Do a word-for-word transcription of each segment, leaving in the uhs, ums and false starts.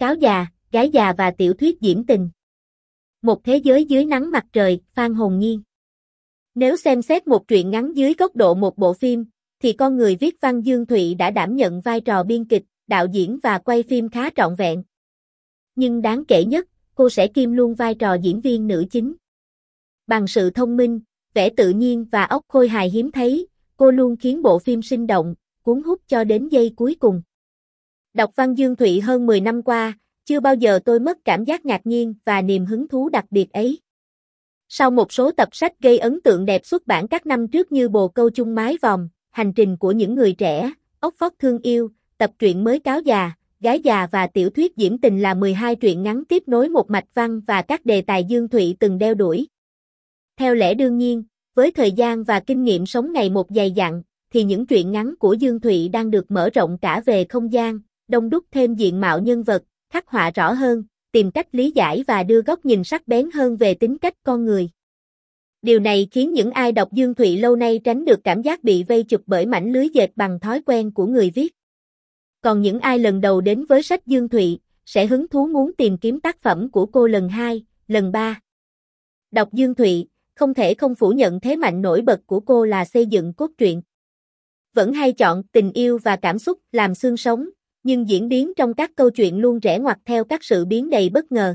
cáo già, gái già và tiểu thuyết diễm tình. Một thế giới dưới nắng mặt trời, Phan Hồn Nhiên. Nếu xem xét một truyện ngắn dưới góc độ một bộ phim, thì con người viết văn Dương Thụy đã đảm nhận vai trò biên kịch, đạo diễn và quay phim khá trọn vẹn. Nhưng đáng kể nhất, cô sẽ kiêm luôn vai trò diễn viên nữ chính. Bằng sự thông minh, vẻ tự nhiên và óc khôi hài hiếm thấy, cô luôn khiến bộ phim sinh động, cuốn hút cho đến giây cuối cùng. Đọc văn Dương Thụy hơn mười năm qua, chưa bao giờ tôi mất cảm giác ngạc nhiên và niềm hứng thú đặc biệt ấy. Sau một số tập sách gây ấn tượng đẹp xuất bản các năm trước như Bồ Câu chung mái vòm, Hành trình của những người trẻ, Ốc Vóc thương yêu, tập truyện mới Cáo già, Gái già và tiểu thuyết diễm tình là mười hai truyện ngắn tiếp nối một mạch văn và các đề tài Dương Thụy từng đeo đuổi. Theo lẽ đương nhiên, với thời gian và kinh nghiệm sống ngày một dày dặn, thì những truyện ngắn của Dương Thụy đang được mở rộng cả về không gian, đông đúc thêm diện mạo nhân vật, khắc họa rõ hơn, tìm cách lý giải và đưa góc nhìn sắc bén hơn về tính cách con người. Điều này khiến những ai đọc Dương Thụy lâu nay tránh được cảm giác bị vây chụp bởi mảnh lưới dệt bằng thói quen của người viết. Còn những ai lần đầu đến với sách Dương Thụy, sẽ hứng thú muốn tìm kiếm tác phẩm của cô lần hai, lần ba. Đọc Dương Thụy, không thể không phủ nhận thế mạnh nổi bật của cô là xây dựng cốt truyện. Vẫn hay chọn tình yêu và cảm xúc làm xương sống, nhưng diễn biến trong các câu chuyện luôn rẽ ngoặt theo các sự biến đầy bất ngờ.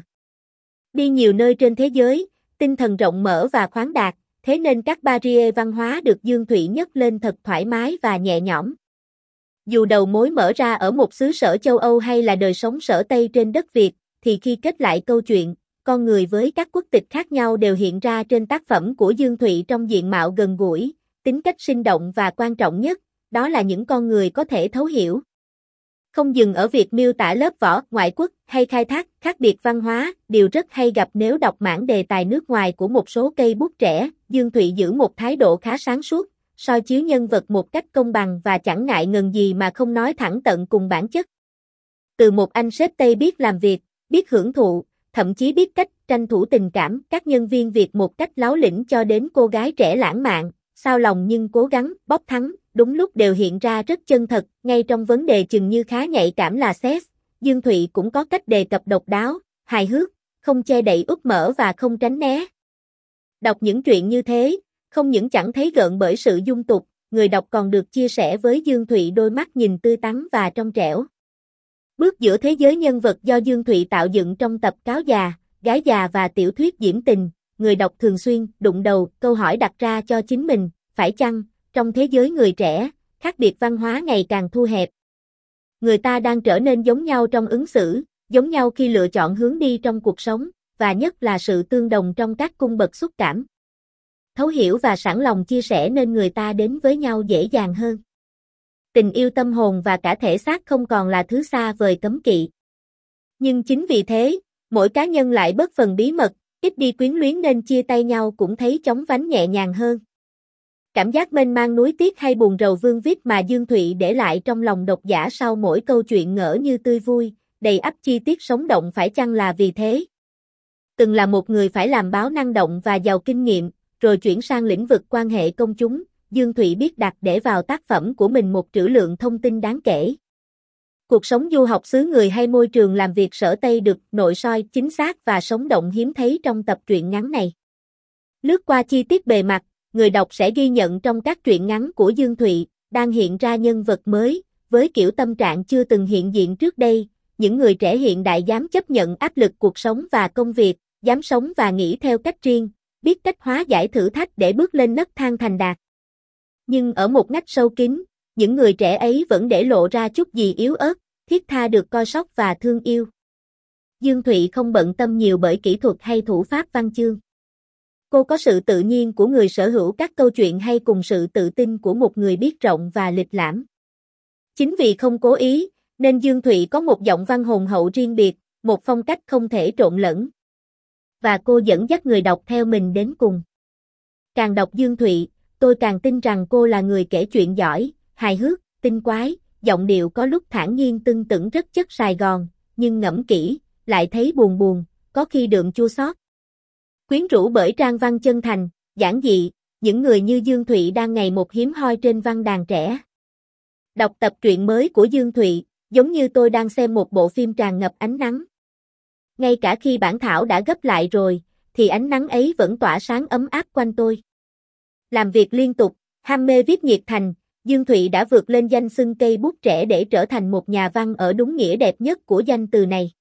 Đi nhiều nơi trên thế giới, tinh thần rộng mở và khoáng đạt, thế nên các barrier văn hóa được Dương Thụy nhấc lên thật thoải mái và nhẹ nhõm. Dù đầu mối mở ra ở một xứ sở châu Âu hay là đời sống sở Tây trên đất Việt, thì khi kết lại câu chuyện, con người với các quốc tịch khác nhau đều hiện ra trên tác phẩm của Dương Thụy trong diện mạo gần gũi, tính cách sinh động và quan trọng nhất, đó là những con người có thể thấu hiểu. Không dừng ở việc miêu tả lớp vỏ ngoại quốc hay khai thác khác biệt văn hóa, điều rất hay gặp nếu đọc mảng đề tài nước ngoài của một số cây bút trẻ, Dương Thụy giữ một thái độ khá sáng suốt, soi chiếu nhân vật một cách công bằng và chẳng ngại ngần gì mà không nói thẳng tận cùng bản chất. Từ một anh sếp Tây biết làm việc, biết hưởng thụ, thậm chí biết cách tranh thủ tình cảm các nhân viên Việt một cách láo lĩnh cho đến cô gái trẻ lãng mạn, sao lòng nhưng cố gắng bóc thắng, đúng lúc đều hiện ra rất chân thật, ngay trong vấn đề chừng như khá nhạy cảm là sex, Dương Thụy cũng có cách đề cập độc đáo, hài hước, không che đậy úp mở và không tránh né. Đọc những chuyện như thế, không những chẳng thấy gợn bởi sự dung tục, người đọc còn được chia sẻ với Dương Thụy đôi mắt nhìn tươi tắn và trong trẻo. Bước giữa thế giới nhân vật do Dương Thụy tạo dựng trong tập Cáo già, Gái già và tiểu thuyết diễm tình, người đọc thường xuyên đụng đầu câu hỏi đặt ra cho chính mình, phải chăng, trong thế giới người trẻ, khác biệt văn hóa ngày càng thu hẹp. Người ta đang trở nên giống nhau trong ứng xử, giống nhau khi lựa chọn hướng đi trong cuộc sống, và nhất là sự tương đồng trong các cung bậc xúc cảm. Thấu hiểu và sẵn lòng chia sẻ nên người ta đến với nhau dễ dàng hơn. Tình yêu tâm hồn và cả thể xác không còn là thứ xa vời cấm kỵ. Nhưng chính vì thế, mỗi cá nhân lại bớt phần bí mật, ít đi quyến luyến nên chia tay nhau cũng thấy chóng vánh nhẹ nhàng hơn. Cảm giác mênh mang nuối tiếc hay buồn rầu vương vít mà Dương Thụy để lại trong lòng độc giả sau mỗi câu chuyện ngỡ như tươi vui, đầy ắp chi tiết sống động phải chăng là vì thế? Từng là một người phải làm báo năng động và giàu kinh nghiệm, rồi chuyển sang lĩnh vực quan hệ công chúng, Dương Thụy biết đặt để vào tác phẩm của mình một trữ lượng thông tin đáng kể. Cuộc sống du học xứ người hay môi trường làm việc sở Tây được nội soi chính xác và sống động hiếm thấy trong tập truyện ngắn này. Lướt qua chi tiết bề mặt, người đọc sẽ ghi nhận trong các truyện ngắn của Dương Thụy, đang hiện ra nhân vật mới, với kiểu tâm trạng chưa từng hiện diện trước đây, những người trẻ hiện đại dám chấp nhận áp lực cuộc sống và công việc, dám sống và nghĩ theo cách riêng, biết cách hóa giải thử thách để bước lên nấc thang thành đạt. Nhưng ở một ngách sâu kín, những người trẻ ấy vẫn để lộ ra chút gì yếu ớt, thiết tha được coi sóc và thương yêu. Dương Thụy không bận tâm nhiều bởi kỹ thuật hay thủ pháp văn chương. Cô có sự tự nhiên của người sở hữu các câu chuyện hay cùng sự tự tin của một người biết rộng và lịch lãm. Chính vì không cố ý, nên Dương Thụy có một giọng văn hồn hậu riêng biệt, một phong cách không thể trộn lẫn. Và cô dẫn dắt người đọc theo mình đến cùng. Càng đọc Dương Thụy, tôi càng tin rằng cô là người kể chuyện giỏi, hài hước, tinh quái, giọng điệu có lúc thản nhiên tưng tửng rất chất Sài Gòn, nhưng ngẫm kỹ, lại thấy buồn buồn, có khi đượm chua xót. Quyến rũ bởi trang văn chân thành, giản dị, những người như Dương Thụy đang ngày một hiếm hoi trên văn đàn trẻ. Đọc tập truyện mới của Dương Thụy, Giống như tôi đang xem một bộ phim tràn ngập ánh nắng. Ngay cả khi bản thảo đã gấp lại rồi, thì ánh nắng ấy vẫn tỏa sáng ấm áp quanh tôi. Làm việc liên tục, ham mê viết nhiệt thành, Dương Thụy đã vượt lên danh xưng cây bút trẻ để trở thành một nhà văn ở đúng nghĩa đẹp nhất của danh từ này.